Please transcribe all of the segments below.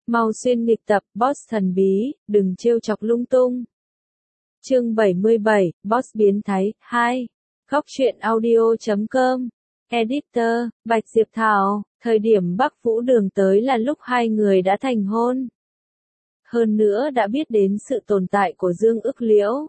Mau xuyên nghịch tập, boss thần bí, đừng trêu chọc lung tung. Chương 77, Boss biến thái, 2. Góc truyện audio.com. Editor, Bạch Diệp Thảo, thời điểm Bắc Vũ Đường tới là lúc hai người đã thành hôn. Hơn nữa đã biết đến sự tồn tại của Dương Ức Liễu.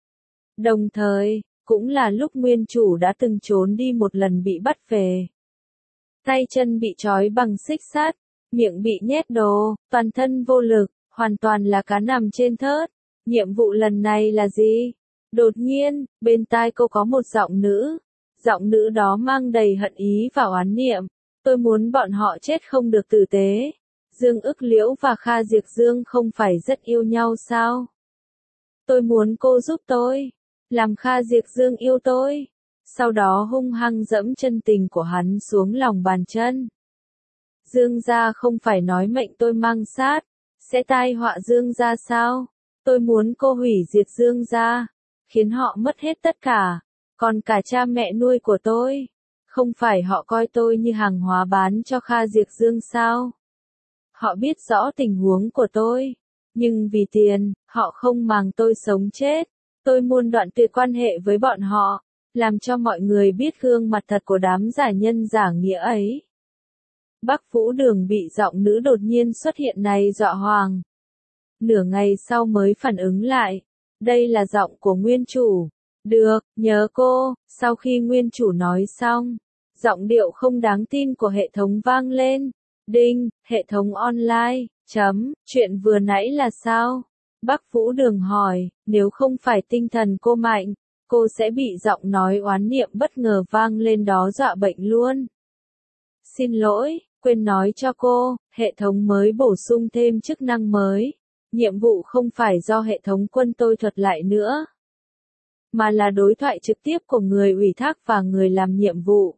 Đồng thời, cũng là lúc nguyên chủ đã từng trốn đi một lần bị bắt về. Tay chân bị trói bằng xích sắt, miệng bị nhét đồ, toàn thân vô lực, hoàn toàn là cá nằm trên thớt. Nhiệm vụ lần này là gì? Đột nhiên, bên tai cô có một giọng nữ. Giọng nữ đó mang đầy hận ý và oán niệm. Tôi muốn bọn họ chết không được tử tế. Dương Ức Liễu và Kha Diệp Dương không phải rất yêu nhau sao? Tôi muốn cô giúp tôi. Làm Kha Diệp Dương yêu tôi. Sau đó hung hăng dẫm chân tình của hắn xuống lòng bàn chân. Dương gia không phải nói mệnh tôi mang sát, sẽ tai họa Dương gia sao? Tôi muốn cô hủy diệt Dương gia, khiến họ mất hết tất cả, còn cả cha mẹ nuôi của tôi. Không phải họ coi tôi như hàng hóa bán cho Kha Diệp Dương sao? Họ biết rõ tình huống của tôi, nhưng vì tiền, họ không màng tôi sống chết. Tôi muốn đoạn tuyệt quan hệ với bọn họ, làm cho mọi người biết gương mặt thật của đám giả nhân giả nghĩa ấy. Bắc Vũ Đường bị giọng nữ đột nhiên xuất hiện này dọa hoàng. Nửa ngày sau mới phản ứng lại. Đây là giọng của nguyên chủ. Được, nhớ cô. Sau khi nguyên chủ nói xong, giọng điệu không đáng tin của hệ thống vang lên. Đinh, hệ thống online. Chuyện vừa nãy là sao? Bắc Vũ Đường hỏi, nếu không phải tinh thần cô mạnh, cô sẽ bị giọng nói oán niệm bất ngờ vang lên đó dọa bệnh luôn. Xin lỗi, quên nói cho cô, hệ thống mới bổ sung thêm chức năng mới. Nhiệm vụ không phải do hệ thống quân tôi thuật lại nữa, mà là đối thoại trực tiếp của người ủy thác và người làm nhiệm vụ.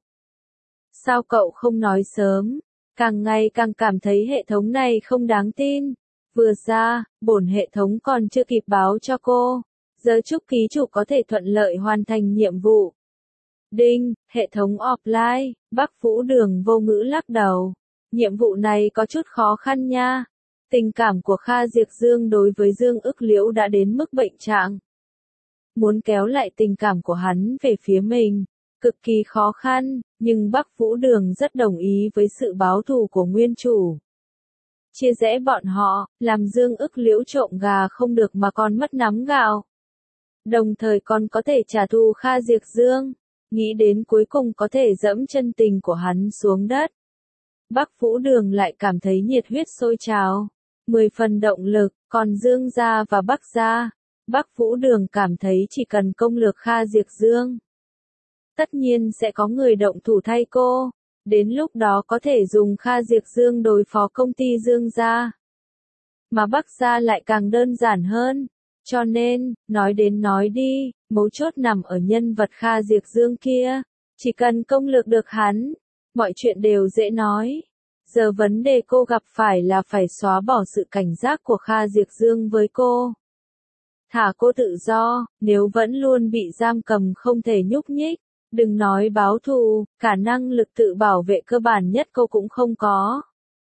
Sao cậu không nói sớm? Càng ngày càng cảm thấy hệ thống này không đáng tin. Vừa ra, bổn hệ thống còn chưa kịp báo cho cô. Giờ chúc ký chủ có thể thuận lợi hoàn thành nhiệm vụ. Đinh, hệ thống offline, Bắc Vũ Đường vô ngữ lắc đầu. Nhiệm vụ này có chút khó khăn nha. Tình cảm của Kha Diệp Dương đối với Dương Ức Liễu đã đến mức bệnh trạng. Muốn kéo lại tình cảm của hắn về phía mình, cực kỳ khó khăn, nhưng Bắc Vũ Đường rất đồng ý với sự báo thù của nguyên chủ. Chia rẽ bọn họ, làm Dương Ức Liễu trộm gà không được mà còn mất nắm gạo. Đồng thời còn có thể trả thù Kha Diệp Dương, nghĩ đến cuối cùng có thể dẫm chân tình của hắn xuống đất. Bắc Vũ Đường lại cảm thấy nhiệt huyết sôi trào, 10 phần động lực, còn Dương gia và Bắc gia, Bắc Vũ Đường cảm thấy chỉ cần công lược Kha Diệp Dương, tất nhiên sẽ có người động thủ thay cô, đến lúc đó có thể dùng Kha Diệp Dương đối phó công ty Dương gia. Mà Bắc gia lại càng đơn giản hơn, cho nên, nói đến nói đi, mấu chốt nằm ở nhân vật Kha Diệp Dương kia, chỉ cần công lược được hắn, mọi chuyện đều dễ nói. Giờ vấn đề cô gặp phải là phải xóa bỏ sự cảnh giác của Kha Diệp Dương với cô. Thả cô tự do, nếu vẫn luôn bị giam cầm không thể nhúc nhích, đừng nói báo thù, khả năng lực tự bảo vệ cơ bản nhất cô cũng không có.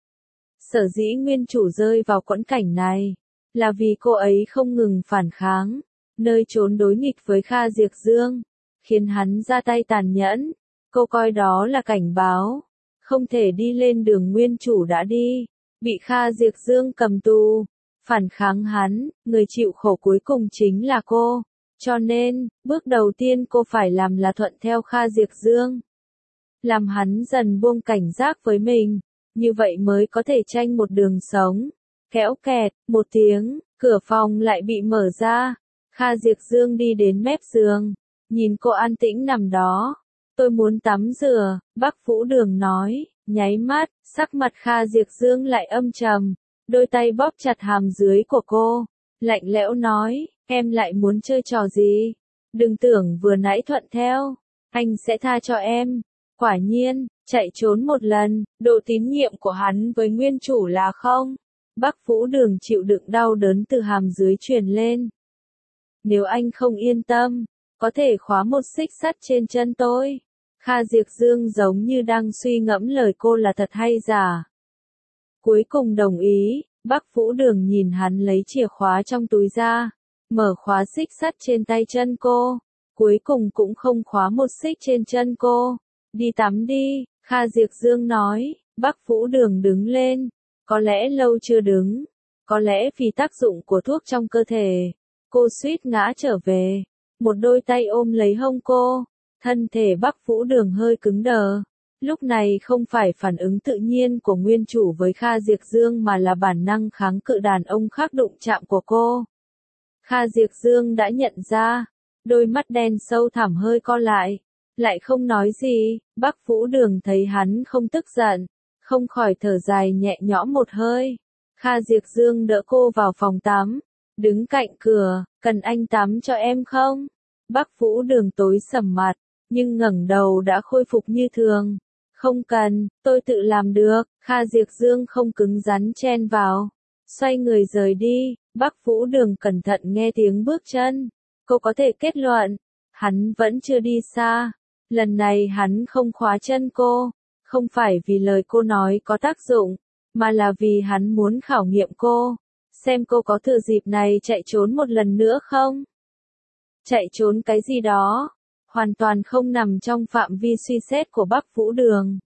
Sở dĩ nguyên chủ rơi vào quẫn cảnh này, là vì cô ấy không ngừng phản kháng, nơi trốn đối nghịch với Kha Diệp Dương, khiến hắn ra tay tàn nhẫn. Cô coi đó là cảnh báo. Không thể đi lên đường nguyên chủ đã đi, bị Kha Diệp Dương cầm tù, phản kháng hắn, người chịu khổ cuối cùng chính là cô. Cho nên, bước đầu tiên cô phải làm là thuận theo Kha Diệp Dương. Làm hắn dần buông cảnh giác với mình, như vậy mới có thể tranh một đường sống. Kéo kẹt, một tiếng, cửa phòng lại bị mở ra. Kha Diệp Dương đi đến mép giường, nhìn cô an tĩnh nằm đó. Tôi muốn tắm rửa, Bắc Vũ Đường nói, nháy mắt, sắc mặt Kha Diệp Dương lại âm trầm, đôi tay bóp chặt hàm dưới của cô, lạnh lẽo nói, em lại muốn chơi trò gì? Đừng tưởng vừa nãy thuận theo, anh sẽ tha cho em. Quả nhiên, chạy trốn một lần, độ tín nhiệm của hắn với nguyên chủ là không. Bắc Vũ Đường chịu đựng đau đớn từ hàm dưới truyền lên. Nếu anh không yên tâm, có thể khóa một xích sắt trên chân tôi. Kha Diệp Dương giống như đang suy ngẫm lời cô là thật hay giả. Cuối cùng đồng ý, Bắc Vũ Đường nhìn hắn lấy chìa khóa trong túi ra, mở khóa xích sắt trên tay chân cô, cuối cùng cũng không khóa một xích trên chân cô. Đi tắm đi, Kha Diệp Dương nói. Bắc Vũ Đường đứng lên, có lẽ lâu chưa đứng, có lẽ vì tác dụng của thuốc trong cơ thể, cô suýt ngã trở về. Một đôi tay ôm lấy hông cô, thân thể Bắc Vũ Đường hơi cứng đờ. Lúc này không phải phản ứng tự nhiên của nguyên chủ với Kha Diệp Dương mà là bản năng kháng cự đàn ông khác đụng chạm của cô. Kha Diệp Dương đã nhận ra, đôi mắt đen sâu thẳm hơi co lại không nói gì. Bắc Vũ Đường thấy hắn không tức giận, không khỏi thở dài nhẹ nhõm một hơi. Kha Diệp Dương đỡ cô vào phòng tắm, đứng cạnh cửa, cần anh tắm cho em không? Bắc Vũ Đường tối sầm mặt, nhưng ngẩng đầu đã khôi phục như thường. Không cần, tôi tự làm được. Kha Diệp Dương không cứng rắn chen vào, xoay người rời đi. Bắc Vũ Đường cẩn thận nghe tiếng bước chân, cô có thể kết luận, hắn vẫn chưa đi xa. Lần này hắn không khóa chân cô, không phải vì lời cô nói có tác dụng, mà là vì hắn muốn khảo nghiệm cô, xem cô có thừa dịp này chạy trốn một lần nữa không. Chạy trốn cái gì đó, hoàn toàn không nằm trong phạm vi suy xét của Bắc Vũ Đường.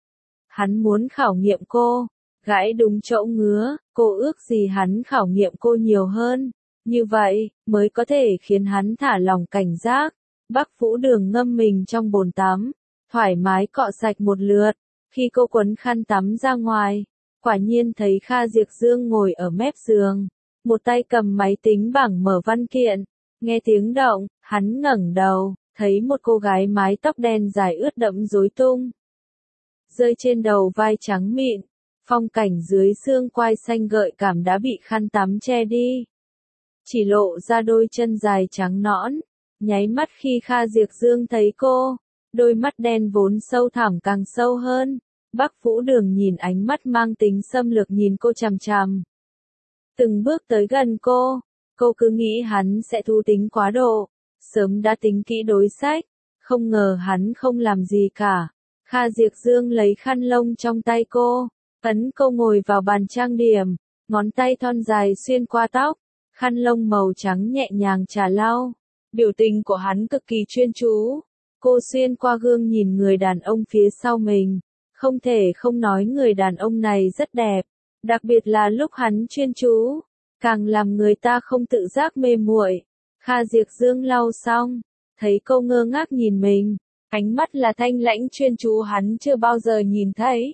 Hắn muốn khảo nghiệm cô, gãi đúng chỗ ngứa, cô ước gì hắn khảo nghiệm cô nhiều hơn, như vậy mới có thể khiến hắn thả lỏng cảnh giác. Bắc Vũ Đường ngâm mình trong bồn tắm, thoải mái cọ sạch một lượt. Khi cô quấn khăn tắm ra ngoài, quả nhiên thấy Kha Diệp Dương ngồi ở mép giường, một tay cầm máy tính bảng mở văn kiện. Nghe tiếng động, hắn ngẩng đầu, thấy một cô gái mái tóc đen dài ướt đẫm rối tung, rơi trên đầu vai trắng mịn. Phong cảnh dưới xương quai xanh gợi cảm đã bị khăn tắm che đi, chỉ lộ ra đôi chân dài trắng nõn. Nháy mắt khi Kha Diệp Dương thấy cô, đôi mắt đen vốn sâu thẳm càng sâu hơn. Bắc Vũ Đường nhìn ánh mắt mang tính xâm lược nhìn cô chằm chằm. Từng bước tới gần cô cứ nghĩ hắn sẽ thú tính quá độ, sớm đã tính kỹ đối sách, không ngờ hắn không làm gì cả. Kha Diệp Dương lấy khăn lông trong tay cô, ấn cô ngồi vào bàn trang điểm, ngón tay thon dài xuyên qua tóc, khăn lông màu trắng nhẹ nhàng chà lau. Biểu tình của hắn cực kỳ chuyên chú. Cô xuyên qua gương nhìn người đàn ông phía sau mình, không thể không nói người đàn ông này rất đẹp, đặc biệt là lúc hắn chuyên chú, càng làm người ta không tự giác mê muội. Kha Diệp Dương lau xong, thấy cô ngơ ngác nhìn mình, ánh mắt là thanh lãnh chuyên chú hắn chưa bao giờ nhìn thấy.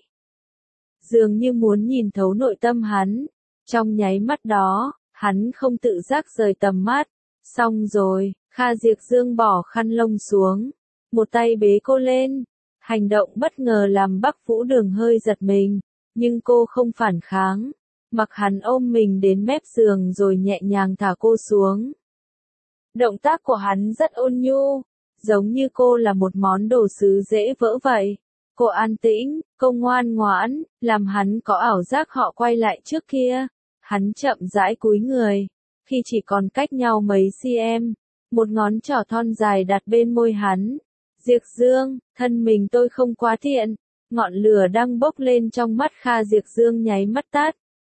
Dường như muốn nhìn thấu nội tâm hắn. Trong nháy mắt đó, hắn không tự giác rời tầm mắt. Xong rồi, Kha Diệp Dương bỏ khăn lông xuống, một tay bế cô lên. Hành động bất ngờ làm Bắc Vũ Đường hơi giật mình, nhưng cô không phản kháng, mặc hắn ôm mình đến mép giường rồi nhẹ nhàng thả cô xuống. Động tác của hắn rất ôn nhu, giống như cô là một món đồ sứ dễ vỡ vậy. Cô an tĩnh, cô ngoan ngoãn, làm hắn có ảo giác họ quay lại trước kia. Hắn chậm rãi cúi người, khi chỉ còn cách nhau mấy cm, một ngón trỏ thon dài đặt bên môi hắn. Diệp Dương, thân mình tôi không quá thiện. Ngọn lửa đang bốc lên trong mắt Kha Diệp Dương nháy mắt tắt.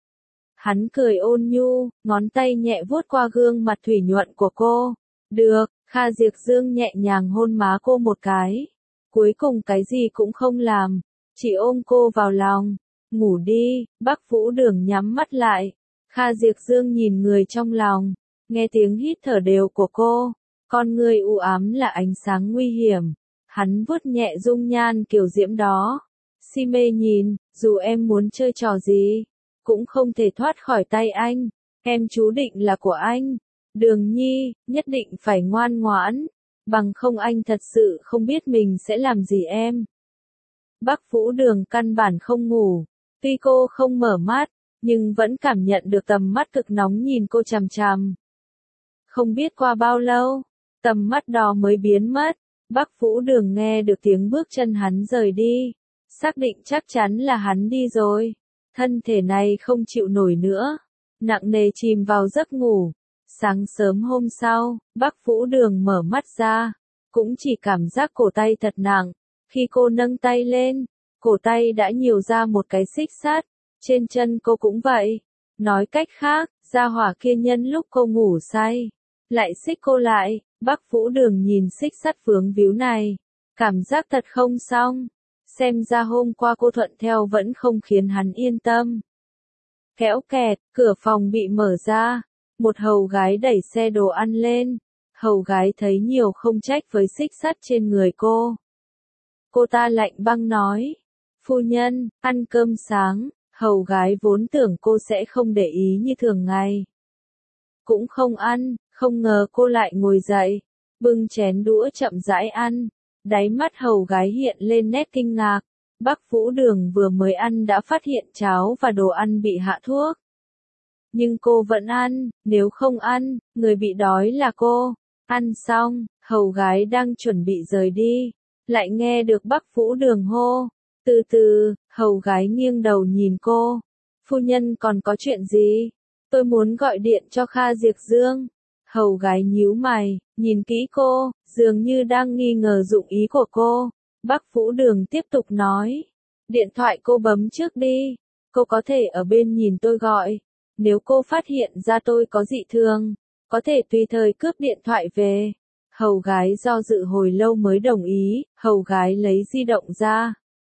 Hắn cười ôn nhu, ngón tay nhẹ vuốt qua gương mặt thủy nhuận của cô. Được, Kha Diệp Dương nhẹ nhàng hôn má cô một cái. Cuối cùng cái gì cũng không làm, chỉ ôm cô vào lòng. Ngủ đi. Bắc Vũ Đường nhắm mắt lại. Kha Diệp Dương nhìn người trong lòng, nghe tiếng hít thở đều của cô. Con người u ám là ánh sáng nguy hiểm. Hắn vuốt nhẹ dung nhan kiểu diễm đó. Si mê nhìn, dù em muốn chơi trò gì, cũng không thể thoát khỏi tay anh. Em chú định là của anh. Đường Nhi, nhất định phải ngoan ngoãn, bằng không anh thật sự không biết mình sẽ làm gì em. Bắc Vũ Đường căn bản không ngủ, tuy cô không mở mắt, nhưng vẫn cảm nhận được tầm mắt cực nóng nhìn cô chằm chằm. Không biết qua bao lâu, tầm mắt đó mới biến mất. Bắc Vũ Đường nghe được tiếng bước chân hắn rời đi, xác định chắc chắn là hắn đi rồi. Thân thể này không chịu nổi nữa, nặng nề chìm vào giấc ngủ. Sáng sớm hôm sau, Bắc Vũ Đường mở mắt ra, cũng chỉ cảm giác cổ tay thật nặng. Khi cô nâng tay lên, cổ tay đã nhiều ra một cái xích sắt, trên chân cô cũng vậy. Nói cách khác, gia hỏa kia nhân lúc cô ngủ say, lại xích cô lại. Bắc Vũ Đường nhìn xích sắt vướng víu này, cảm giác thật không xong. Xem ra hôm qua cô thuận theo vẫn không khiến hắn yên tâm. Kéo kẹt, cửa phòng bị mở ra. Một hầu gái đẩy xe đồ ăn lên. Hầu gái thấy nhiều không trách với xích sắt trên người cô. Cô ta lạnh băng nói. Phu nhân, ăn cơm sáng. Hầu gái vốn tưởng cô sẽ không để ý như thường ngày. Cũng không ăn, không ngờ cô lại ngồi dậy. Bưng chén đũa chậm rãi ăn. Đáy mắt hầu gái hiện lên nét kinh ngạc. Bắc Vũ Đường vừa mới ăn đã phát hiện cháo và đồ ăn bị hạ thuốc. Nhưng cô vẫn ăn, nếu không ăn, người bị đói là cô. Ăn xong, hầu gái đang chuẩn bị rời đi. Lại nghe được Bắc Vũ Đường hô. Từ từ, hầu gái nghiêng đầu nhìn cô. Phu nhân còn có chuyện gì? Tôi muốn gọi điện cho Kha Diệp Dương. Hầu gái nhíu mày, nhìn kỹ cô, dường như đang nghi ngờ dụng ý của cô. Bắc Vũ Đường tiếp tục nói. Điện thoại cô bấm trước đi. Cô có thể ở bên nhìn tôi gọi. Nếu cô phát hiện ra tôi có dị thường, có thể tùy thời cướp điện thoại về. Hầu gái do dự hồi lâu mới đồng ý. Hầu gái lấy di động ra.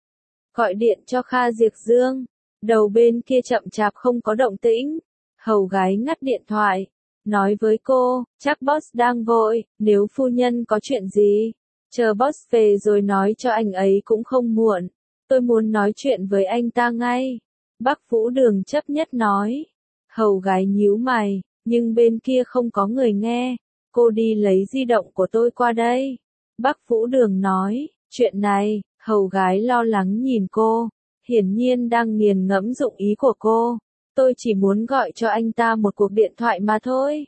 Gọi điện cho Kha Diệp Dương. Đầu bên kia chậm chạp không có động tĩnh. Hầu gái ngắt điện thoại. Nói với cô, chắc boss đang vội, nếu phu nhân có chuyện gì, chờ boss về rồi nói cho anh ấy cũng không muộn. Tôi muốn nói chuyện với anh ta ngay. Bắc Vũ Đường chấp nhất nói. Hầu gái nhíu mày, nhưng bên kia không có người nghe. Cô đi lấy di động của tôi qua đây. Bắc Vũ Đường nói, chuyện này, hầu gái lo lắng nhìn cô, hiển nhiên đang nghiền ngẫm dụng ý của cô. Tôi chỉ muốn gọi cho anh ta một cuộc điện thoại mà thôi.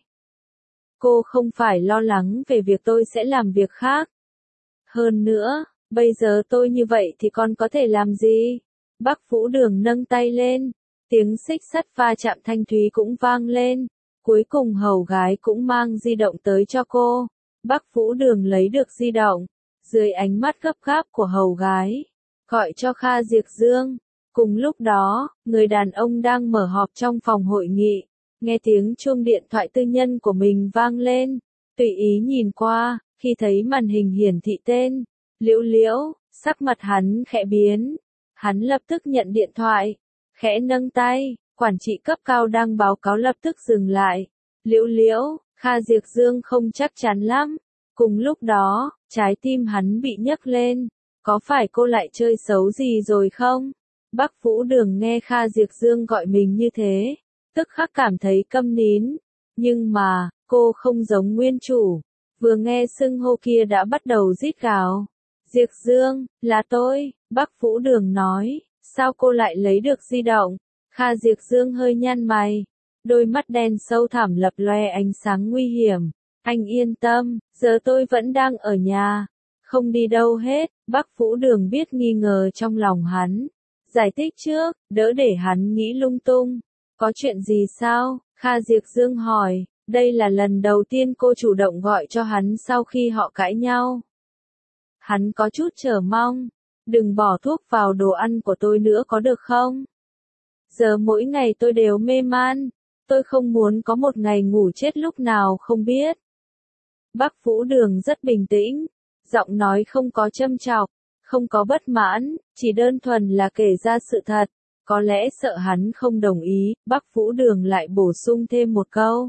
Cô không phải lo lắng về việc tôi sẽ làm việc khác. Hơn nữa, bây giờ tôi như vậy thì còn có thể làm gì? Bắc Vũ Đường nâng tay lên, tiếng xích sắt va chạm thanh thúy cũng vang lên. Cuối cùng hầu gái cũng mang di động tới cho cô. Bắc Vũ Đường lấy được di động, dưới ánh mắt gấp gáp của hầu gái, gọi cho Kha Diệp Dương. Cùng lúc đó, người đàn ông đang mở họp trong phòng hội nghị, nghe tiếng chuông điện thoại tư nhân của mình vang lên, tùy ý nhìn qua, khi thấy màn hình hiển thị tên Liễu Liễu, sắc mặt hắn khẽ biến. Hắn lập tức nhận điện thoại, khẽ nâng tay, quản trị cấp cao đang báo cáo lập tức dừng lại. Liễu Liễu, Kha Diệp Dương không chắc chắn lắm. Cùng lúc đó, trái tim hắn bị nhấc lên. Có phải cô lại chơi xấu gì rồi không? Bắc Vũ Đường nghe Kha Diệp Dương gọi mình như thế, tức khắc cảm thấy câm nín. Nhưng mà, cô không giống nguyên chủ. Vừa nghe xưng hô kia đã bắt đầu rít gào. Diệp Dương, là tôi, Bắc Vũ Đường nói. Sao cô lại lấy được di động? Kha Diệp Dương hơi nhăn mày. Đôi mắt đen sâu thẳm lập loe ánh sáng nguy hiểm. Anh yên tâm, giờ tôi vẫn đang ở nhà. Không đi đâu hết. Bắc Vũ Đường biết nghi ngờ trong lòng hắn. Giải thích trước, đỡ để hắn nghĩ lung tung. Có chuyện gì sao? Kha Diệp Dương hỏi. Đây là lần đầu tiên cô chủ động gọi cho hắn sau khi họ cãi nhau. Hắn có chút chờ mong. Đừng bỏ thuốc vào đồ ăn của tôi nữa có được không? Giờ mỗi ngày tôi đều mê man. Tôi không muốn có một ngày ngủ chết lúc nào không biết. Bắc Vũ Đường rất bình tĩnh. Giọng nói không có châm chọc, không có bất mãn, chỉ đơn thuần là kể ra sự thật. Có lẽ sợ hắn không đồng ý, Bắc Vũ Đường lại bổ sung thêm một câu.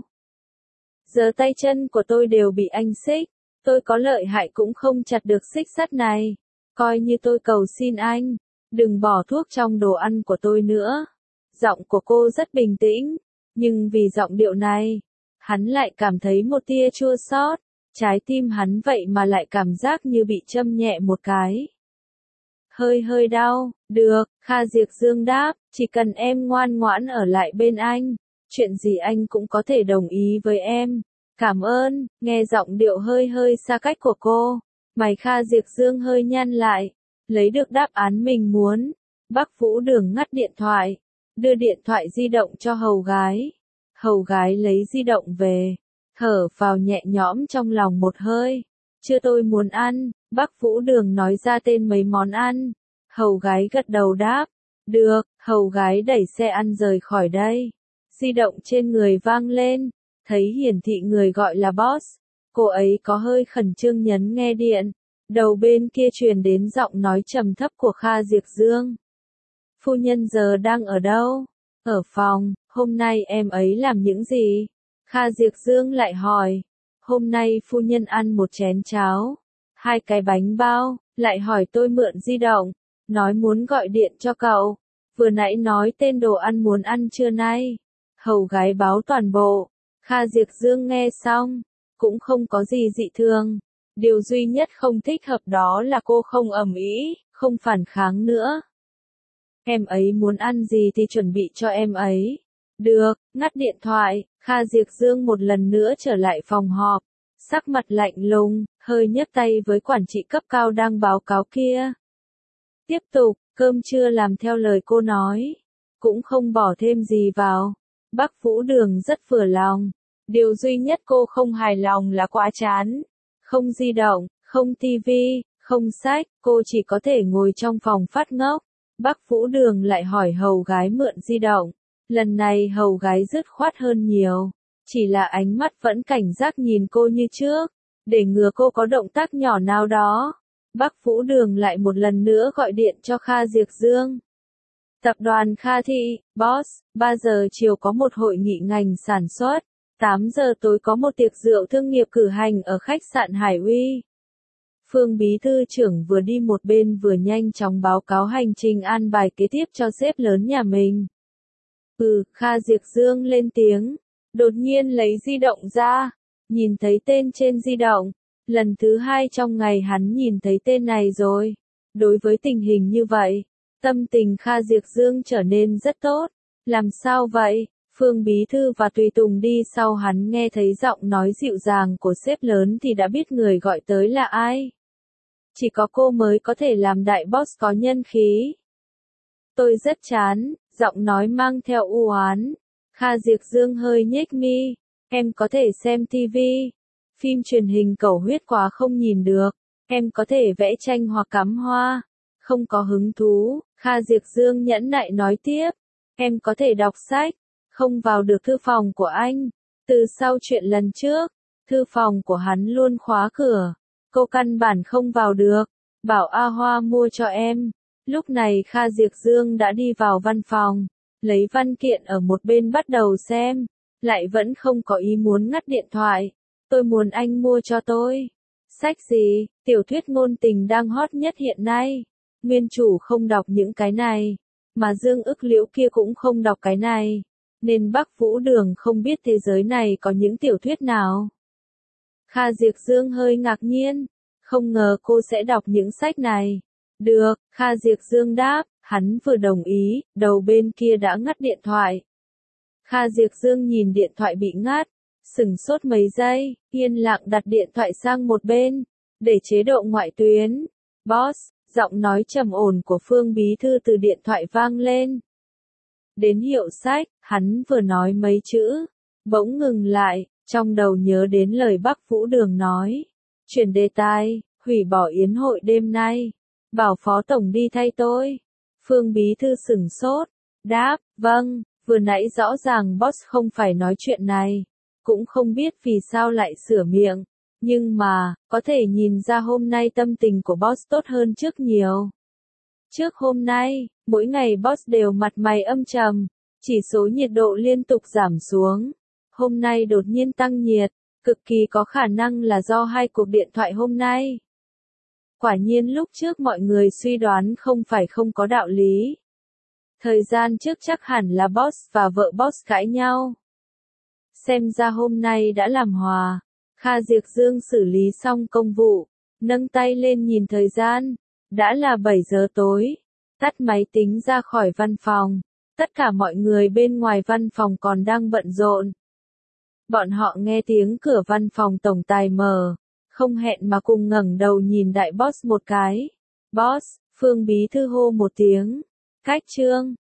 Giờ tay chân của tôi đều bị anh xích. Tôi có lợi hại cũng không chặt được xích sắt này. Coi như tôi cầu xin anh, đừng bỏ thuốc trong đồ ăn của tôi nữa. Giọng của cô rất bình tĩnh, nhưng vì giọng điệu này, hắn lại cảm thấy một tia chua xót. Trái tim hắn vậy mà lại cảm giác như bị châm nhẹ một cái. Hơi đau, được, Kha Diệp Dương đáp, chỉ cần em ngoan ngoãn ở lại bên anh, chuyện gì anh cũng có thể đồng ý với em. Cảm ơn, nghe giọng điệu hơi xa cách của cô, mày Kha Diệp Dương hơi nhăn lại, lấy được đáp án mình muốn. Bắc Vũ Đường ngắt điện thoại, đưa điện thoại di động cho hầu gái. Hầu gái lấy di động về, thở vào nhẹ nhõm trong lòng một hơi. Chưa tôi muốn ăn, Bắc Vũ Đường nói ra tên mấy món ăn. Hầu gái gật đầu đáp, được, hầu gái đẩy xe ăn rời khỏi đây. Di động trên người vang lên, thấy hiển thị người gọi là boss. Cô ấy có hơi khẩn trương nhấn nghe điện. Đầu bên kia truyền đến giọng nói trầm thấp của Kha Diệp Dương. Phu nhân giờ đang ở đâu? Ở phòng, hôm nay em ấy làm những gì? Kha Diệp Dương lại hỏi. Hôm nay phu nhân ăn một chén cháo, 2 cái bánh bao, lại hỏi tôi mượn di động, nói muốn gọi điện cho cậu. Vừa nãy nói tên đồ ăn muốn ăn trưa nay. Hầu gái báo toàn bộ. Kha Diệp Dương nghe xong, cũng không có gì dị thường. Điều duy nhất không thích hợp đó là cô không ầm ĩ, không phản kháng nữa. Em ấy muốn ăn gì thì chuẩn bị cho em ấy. Được, ngắt điện thoại, Kha Diệp Dương một lần nữa trở lại phòng họp. Sắc mặt lạnh lùng, hơi nhấc tay với quản trị cấp cao đang báo cáo kia. Tiếp tục, cơm trưa làm theo lời cô nói. Cũng không bỏ thêm gì vào. Bác Vũ Đường rất vừa lòng. Điều duy nhất cô không hài lòng là quá chán. Không di động, không tivi, không sách, cô chỉ có thể ngồi trong phòng phát ngốc. Bác Vũ Đường lại hỏi hầu gái mượn di động. Lần này hầu gái dứt khoát hơn nhiều. Chỉ là ánh mắt vẫn cảnh giác nhìn cô như trước, để ngừa cô có động tác nhỏ nào đó. Bác Vũ Đường lại một lần nữa gọi điện cho Kha Diệp Dương. Tập đoàn Kha Thị, boss, 3 giờ chiều có một hội nghị ngành sản xuất, 8 giờ tối có một tiệc rượu thương nghiệp cử hành ở khách sạn Hải Uy. Phương Bí thư trưởng vừa đi một bên vừa nhanh chóng báo cáo hành trình an bài kế tiếp cho sếp lớn nhà mình. Kha Diệp Dương lên tiếng, đột nhiên lấy di động ra, nhìn thấy tên trên di động. Lần thứ 2 trong ngày hắn nhìn thấy tên này rồi. Đối với tình hình như vậy, tâm tình Kha Diệp Dương trở nên rất tốt. Làm sao vậy? Phương Bí thư và tùy tùng đi sau hắn nghe thấy giọng nói dịu dàng của sếp lớn thì đã biết người gọi tới là ai. Chỉ có cô mới có thể làm đại boss có nhân khí. Tôi rất chán, giọng nói mang theo u oán. Kha Diệp Dương hơi nhếch mi. Em có thể xem TV. Phim truyền hình cầu huyết quá không nhìn được. Em có thể vẽ tranh hoặc cắm hoa. Không có hứng thú. Kha Diệp Dương nhẫn nại nói tiếp. Em có thể đọc sách. Không vào được thư phòng của anh. Từ sau chuyện lần trước, thư phòng của hắn luôn khóa cửa. Cô căn bản không vào được. Bảo A Hoa mua cho em. Lúc này Kha Diệp Dương đã đi vào văn phòng. Lấy văn kiện ở một bên bắt đầu xem. Lại vẫn không có ý muốn ngắt điện thoại. Tôi muốn anh mua cho tôi. Sách gì? Tiểu thuyết ngôn tình đang hot nhất hiện nay. Nguyên chủ không đọc những cái này. Mà Dương Ức Liễu kia cũng không đọc cái này. Nên Bác Vũ Đường không biết thế giới này có những tiểu thuyết nào. Kha Diệp Dương hơi ngạc nhiên. Không ngờ cô sẽ đọc những sách này. Được, Kha Diệp Dương đáp. Hắn vừa đồng ý, đầu bên kia đã ngắt điện thoại. Kha Diệp Dương nhìn điện thoại bị ngắt, sửng sốt mấy giây, yên lặng đặt điện thoại sang một bên, để chế độ ngoại tuyến. Boss, giọng nói trầm ổn của Phương Bí thư từ điện thoại vang lên. Đến hiệu sách, hắn vừa nói mấy chữ, bỗng ngừng lại, trong đầu nhớ đến lời Bác Vũ Đường nói. Chuyển đề tài, hủy bỏ yến hội đêm nay, bảo Phó Tổng đi thay tôi. Phương Bí thư sửng sốt, đáp, vâng, vừa nãy rõ ràng boss không phải nói chuyện này, cũng không biết vì sao lại sửa miệng, nhưng mà, có thể nhìn ra hôm nay tâm tình của boss tốt hơn trước nhiều. Trước hôm nay, mỗi ngày boss đều mặt mày âm trầm, chỉ số nhiệt độ liên tục giảm xuống. Hôm nay đột nhiên tăng nhiệt, cực kỳ có khả năng là do 2 cuộc điện thoại hôm nay. Quả nhiên lúc trước mọi người suy đoán không phải không có đạo lý. Thời gian trước chắc hẳn là boss và vợ boss cãi nhau. Xem ra hôm nay đã làm hòa. Kha Diệp Dương xử lý xong công vụ, nâng tay lên nhìn thời gian. Đã là 7 giờ tối. Tắt máy tính ra khỏi văn phòng. Tất cả mọi người bên ngoài văn phòng còn đang bận rộn. Bọn họ nghe tiếng cửa văn phòng tổng tài mở. Không hẹn mà cùng ngẩng đầu nhìn đại boss một cái. Boss, Phương Bí thư hô một tiếng. Cách trương,